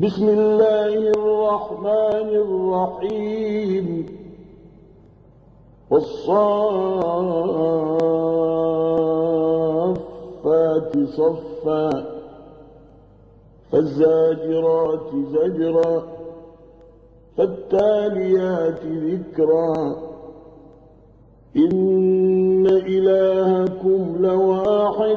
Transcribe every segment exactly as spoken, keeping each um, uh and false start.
بسم الله الرحمن الرحيم والصافات صفا فالزاجرات زجرا فالتاليات ذكرا إن إلهكم لواحد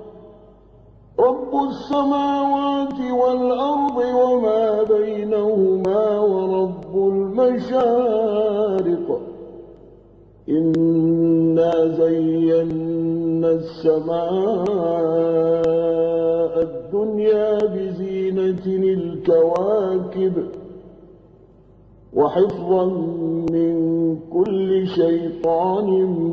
رب السماوات والأرض وما بينهما ورب المشارق إنا زينا السماء الدنيا بزينة الكواكب وحفظا من كل شيطان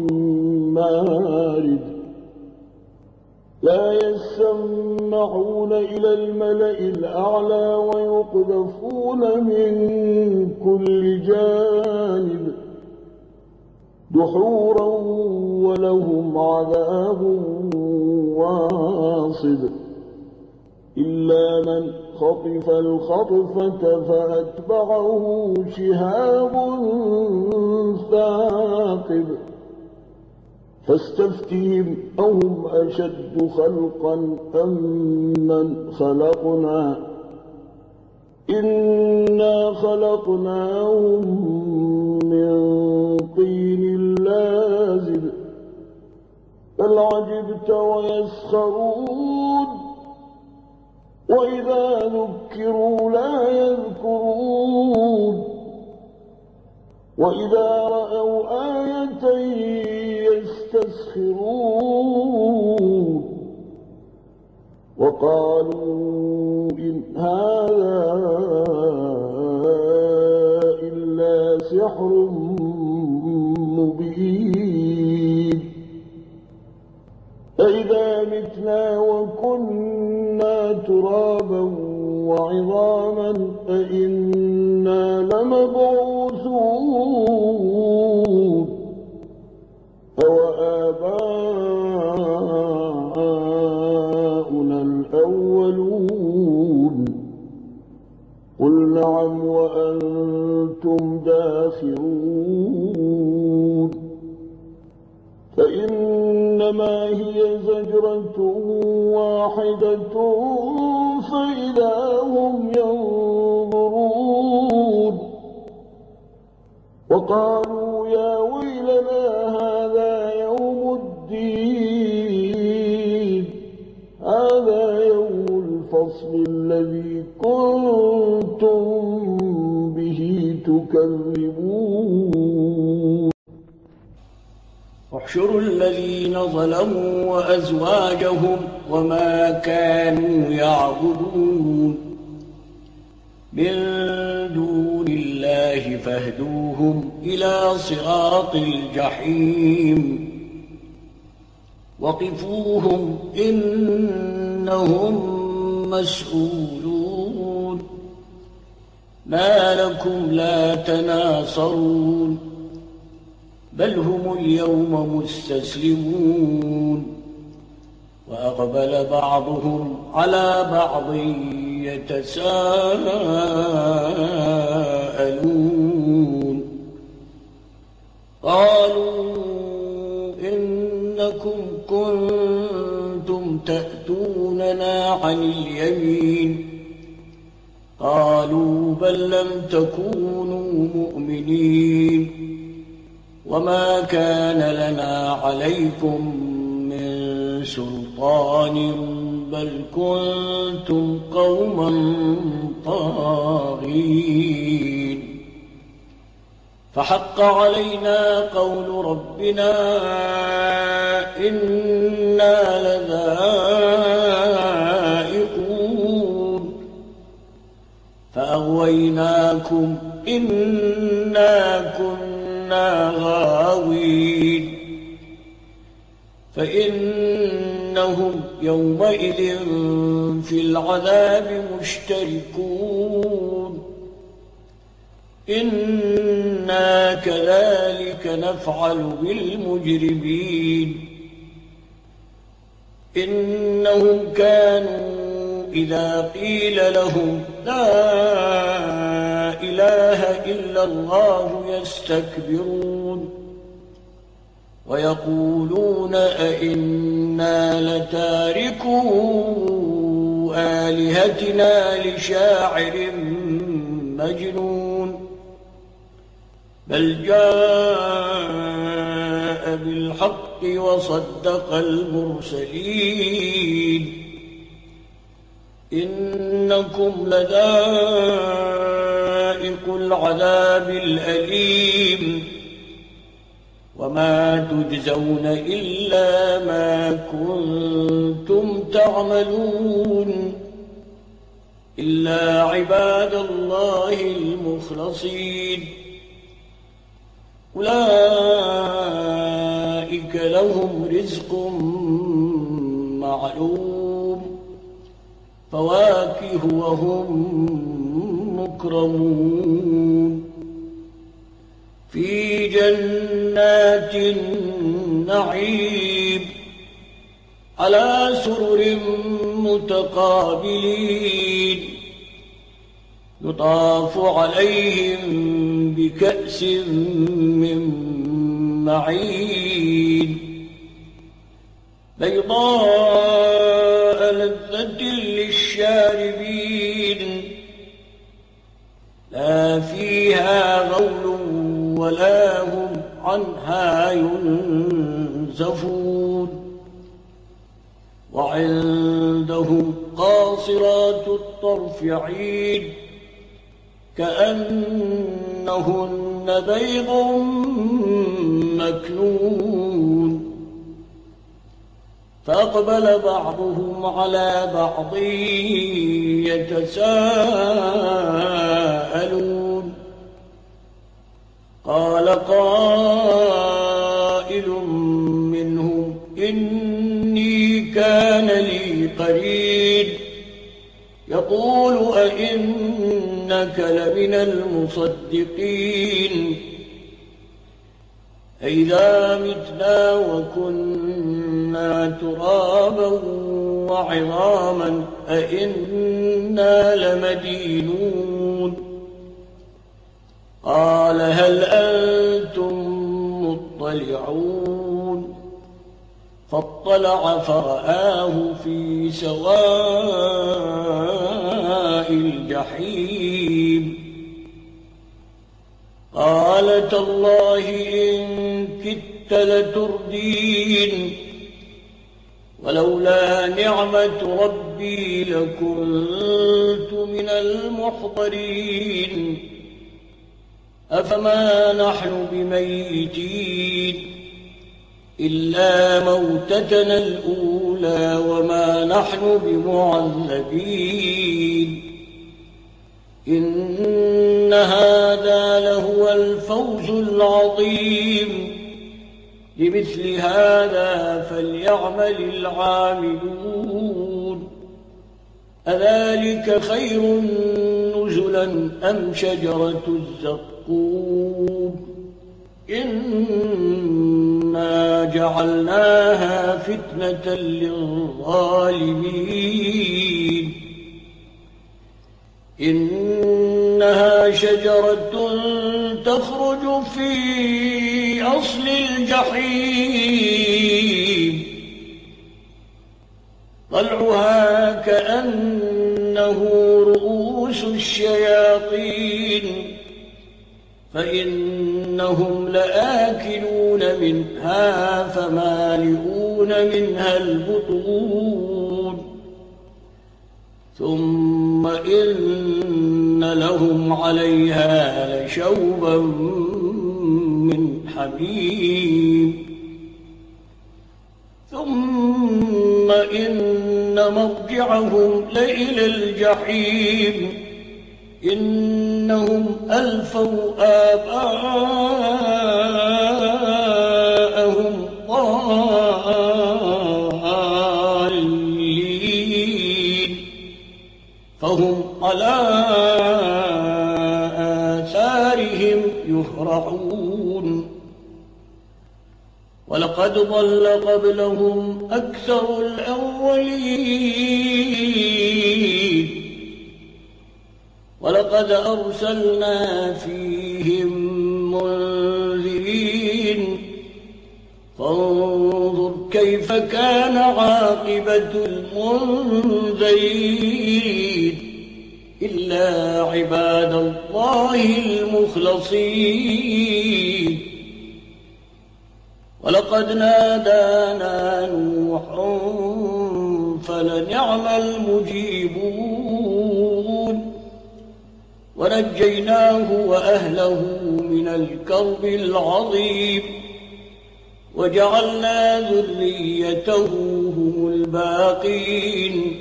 مارد لا يسمعون إلى الملأ الأعلى ويقذفون من كل جانب دحورا ولهم عذاب واصب إلا من خطف الخطفة فأتبعه شهاب ثاقب فاستفتهم أهم أشد خلقا أم من خلقنا إنا خلقناهم من طين لازب بل عجبت ويسخرون وإذا ذكروا لا يذكرون وإذا رأوا آية يستسخرون وقالوا إن هذا إلا سحر مبين أإذا متنا وكنا ترابا وعظاما أإنا لمبعوثون أوآباؤنا الأولون قل نعم وأنتم داخرون فإنما هي زجرة واحدة فإذا هم ينظرون وقالوا يا ويلنا هذا يوم الدين هذا يوم الفصل الذي كنتم به تكذبون واحشروا الذين ظلموا وأزواجهم وما كانوا يعبدون من دون الله فاهدوهم إلى صراط الجحيم وقفوهم إنهم مسؤولون ما لكم لا تناصرون بل هم اليوم مستسلمون وأقبل بعضهم على بعض يتساءلون قالوا إنكم كنتم تأتوننا عن اليمين قالوا بل لم تكونوا مؤمنين وما كان لنا عليكم من سلطان بل كنتم قوما طاغين فحق علينا قول ربنا إنا لذائقون فأغويناكم إنا كنا غاوين فإنهم يومئذ في العذاب مشتركون إنا كذلك نفعل بالمجرمين إنهم كانوا إذا قيل لهم لا إله إلا الله يستكبرون ويقولون أئنا لتاركو آلهتنا لشاعر مجنون بل جاء بالحق وصدق المرسلين إنكم لذائق العذاب الأليم وما تجزون إلا ما كنتم تعملون إلا عباد الله المخلصين أولئك لهم رزق معلوم فواكه وهم مكرمون في جنات النعيم على سرر متقابلين يطاف عليهم بكأس من معين بيضاء لذة للشاربين لا فيها غول ولا هم عنها ينزفون وعندهم قاصرات الطرف عين كأنهن بيض مكنون فأقبل بعضهم على بعض يتساءلون قال قائل منهم إني كان لي قرين يقول أئنك لمن المصدقين أئذا متنا وكنا ترابا وعظاما أئنا لمدينون قال هل أنتم مطلعون فاطلع فرآه في سواء الجحيم قال تالله إن كدت لتردين ولولا نعمة ربي لكنت من المحضرين أفما نحن بميتين إلا موتتنا الأولى وما نحن بمعذبين إن هذا لهو الفوز العظيم لمثل هذا فليعمل العاملون أذلك خير نزلا أم شجرة الزقوم إنا جعلناها فتنة للظالمين إنها شجرة تخرج في أصل الجحيم طلعها كأنه رؤوس الشياطين فإنهم لآكلون منها فمالئون منها البطون ثم إن لهم عليها لشوبا من حميم ثم إن مرجعهم لإلى الجحيم إنهم ألفوا آباءهم ضالين فهم على آثارهم يهرعون ولقد ضل قبلهم أكثر الأولين ولقد أرسلنا فيهم منذرين فانظر كيف كان عاقبة المنذرين إلا عباد الله المخلصين ولقد نادانا نوح فلنعم المجيبون ونجيناه وأهله من الكرب العظيم وجعلنا ذريته هم الباقين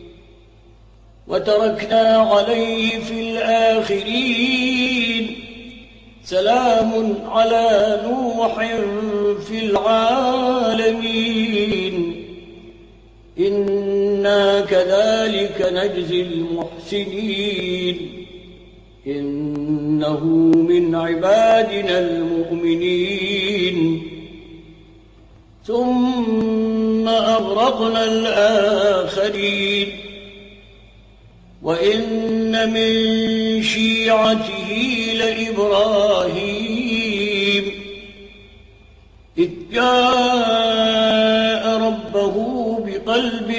وتركنا عليه في الآخرين سلام على نوح في العالمين إنا كذلك نجزي المحسنين إنه من عبادنا المؤمنين ثم أغرقنا الآخرين وإن من شيعته لإبراهيم إذ جاء ربه بقلب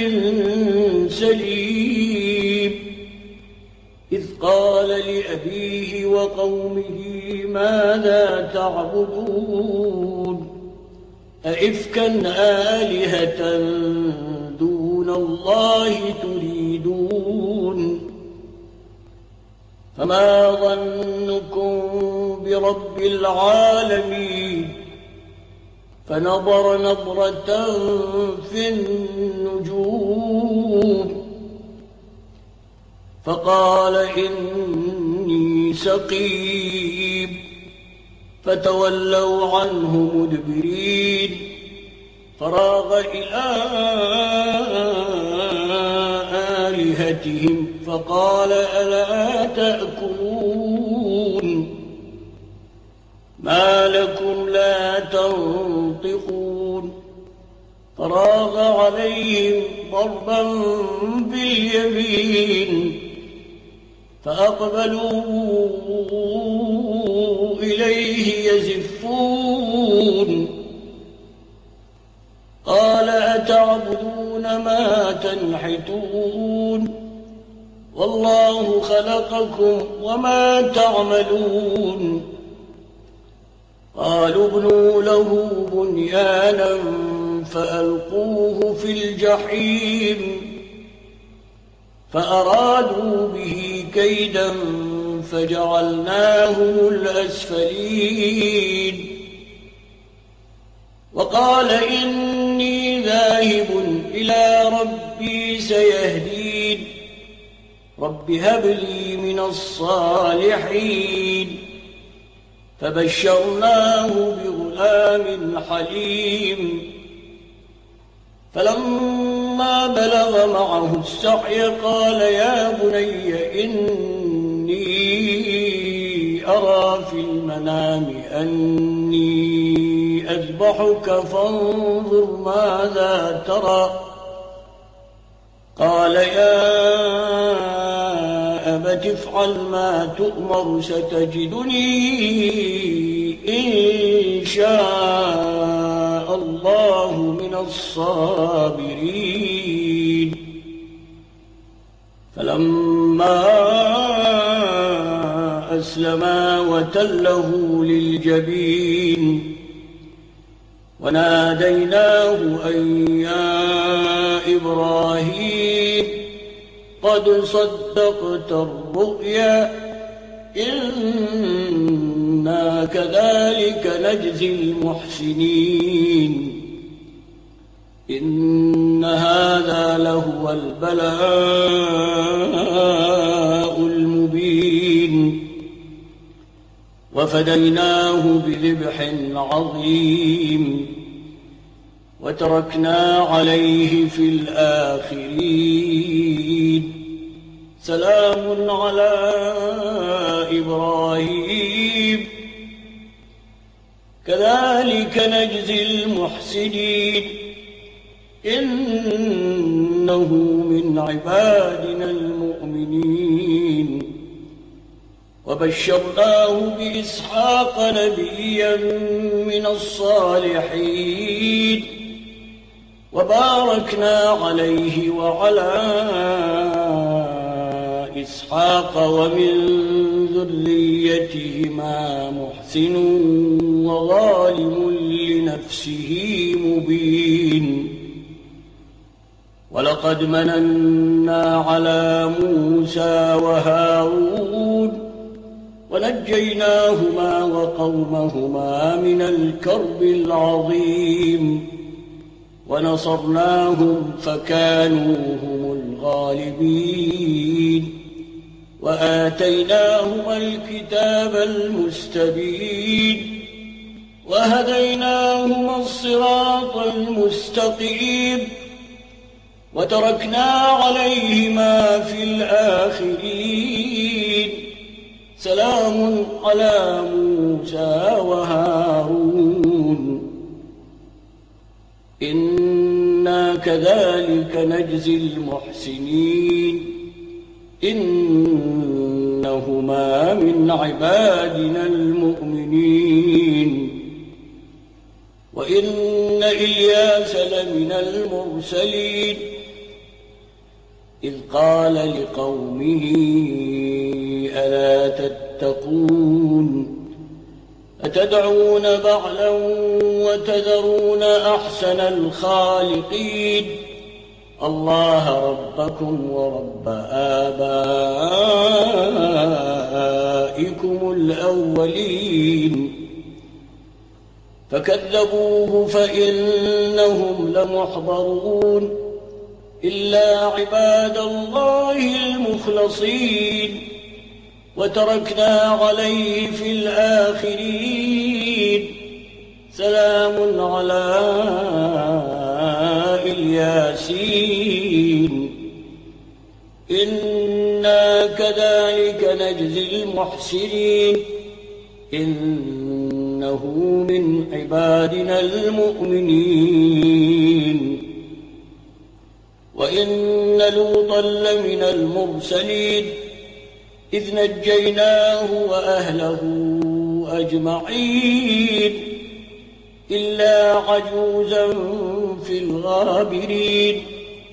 سليم إذ قال لأبيه وقومه ماذا تعبدون أئفكا آلهة دون الله تريدون فما ظنكم برب العالمين فنظر نظرة في النجوم فقال إني سقيم فتولوا عنه مدبرين فراغ إلى آلهتهم فقال ألا تأكلون ما لكم لا تنطقون فراغ عليهم ضربا باليمين فأقبلوا إليه يزفون قال أتعبدون ما تنحتون والله خلقكم وما تعملون قالوا ابنوا له بنيانا فألقوه في الجحيم فأرادوا به كيدا فجعلناهم الأسفلين وقال إني ذاهب إلى ربي سيهدين رب هب لي من الصالحين فبشرناه بغلام حليم فلما بلغ معه السعي قال يا بني إني أرى في المنام أني أذبحك فانظر ماذا ترى قال يا أبت افعل ما تؤمر ستجدني إن شاء الله من الصابرين فلما أسلما وتله للجبين وناديناه أن يا إبراهيم قد صدقت الرؤيا إنا كذلك نجزي المحسنين إن هذا لهو البلاء المبين وفديناه بذبح عظيم وتركنا عليه في الآخرين سلام على إبراهيم كذلك نجزي المحسنين إنه من عبادنا المؤمنين وبشرناه بإسحاق نبيا من الصالحين وباركنا عليه وعلى إسحاق ومن ذريتهما محسن وظالم لنفسه مبين ولقد مننا على موسى وهارون ونجيناهما وقومهما من الكرب العظيم ونصرناهم فكانوا هم الغالبين وآتيناهما الكتاب المستبين وهديناهما الصراط المستقيم وتركنا عليهما في الآخرين سلام على موسى وهارون إنا كذلك نجزي المحسنين إنهما من عبادنا المؤمنين وإن إلياس لمن المرسلين إذ قال لقومه ألا تتقون أتدعون بعلا وتذرون أحسن الخالقين الله ربكم ورب آبائكم الأولين فكذبوه فإنهم لمحضرون إلا عباد الله المخلصين وتركنا عليه في الآخرين سلام على الياسين إنا كذلك نجزي المحسنين إنه من عبادنا المؤمنين وإن لوطا لمن المرسلين إذ نجيناه وأهله أجمعين إلا عجوزا في الغابرين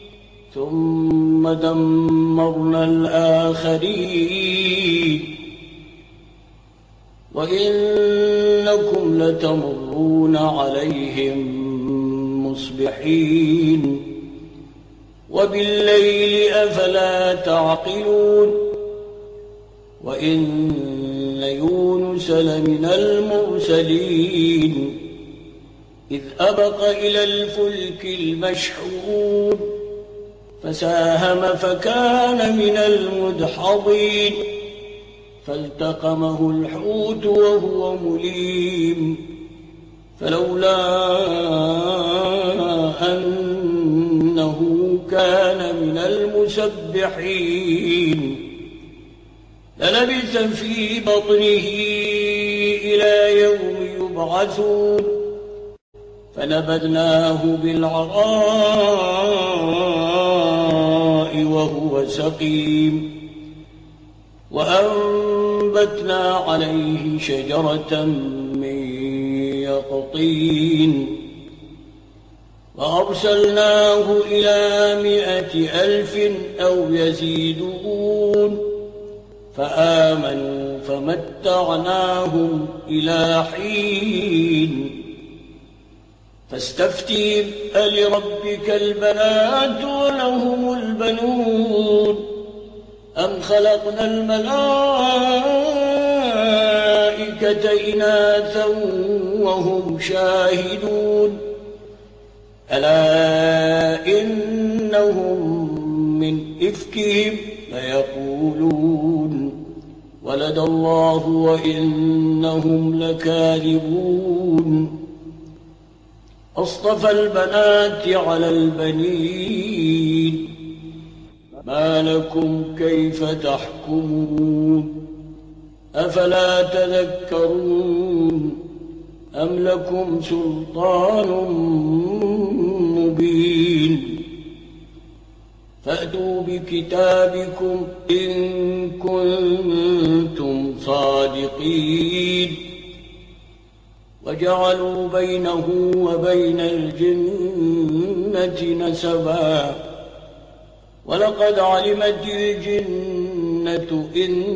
ثم دمرنا الآخرين وإنكم لتمرون عليهم مصبحين وبالليل أفلا تعقلون وإن يونس لمن المرسلين إذ أبق إلى الفلك المشحون فساهم فكان من المدحضين فالتقمه الحوت وهو مليم فلولا أنه كان من المسبحين للبث في بطنه إلى يوم يبعثون فنبذناه بالعراء وهو سقيم وأنبتنا عليه شجرة من يقطين وأرسلناه إلى مائة ألف أو يزيدون فآمنوا فمتعناهم إلى حين فاستفتهم ألربك البنات ولهم البنون أم خلقنا الملائكة إناثا وهم شاهدون ألا إنهم من إفكهم ليقولون ولد الله وإنهم لكاذبون أصطفى البنات على البنين ما لكم كيف تحكمون أفلا تذكرون أم لكم سلطان مبين فأتوا بكتابكم إن كنتم الصادقين وجعلوا بينه وبين الجنة نسبا ولقد علمت الجنة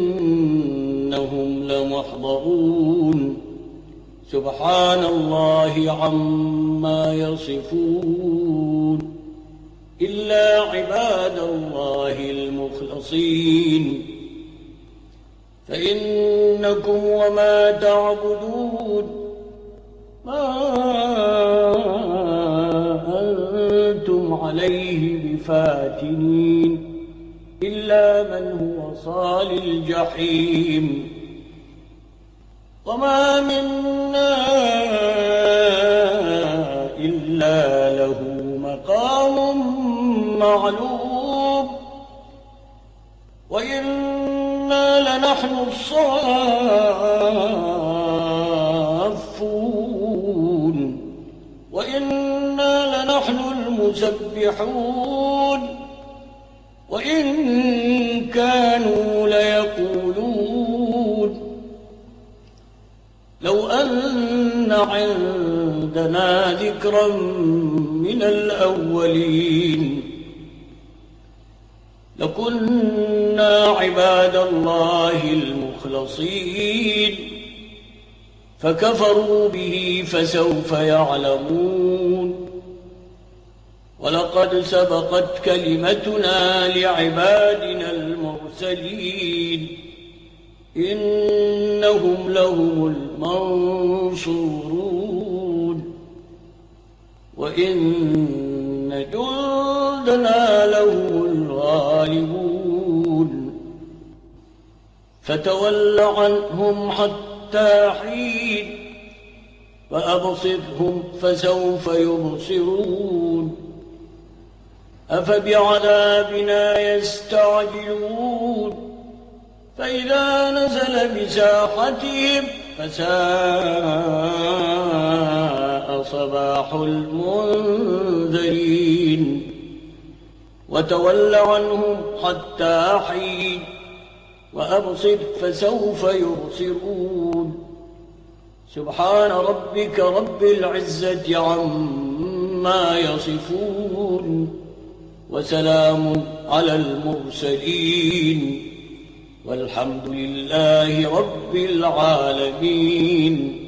إنهم لمحضرون سبحان الله عما يصفون إلا عباد الله المخلصين فإنكم وما تعبدون ما أنتم عليه بفاتنين إلا من هو صال الجحيم وما منا إلا له مقام معلوم وإنا لنحن الصافون وإنا لنحن المسبحون وإن كانوا ليقولون لو أن عندنا ذكرا من الأولين لكنا عباد الله المخلصين فكفروا به فسوف يعلمون ولقد سبقت كلمتنا لعبادنا المرسلين إنهم لهم المنصورون وإن جندنا لهم الغالبون فتول عنهم حتى حين وأبصرهم فسوف يبصرون أفبعذابنا يستعجلون فإذا نزل بساحتهم فساء صباح المنذرين وتول عنهم حتى حين وأبصر فسوف يبصرون سبحان ربك رب العزة عما يصفون وسلام على المرسلين والحمد لله رب العالمين.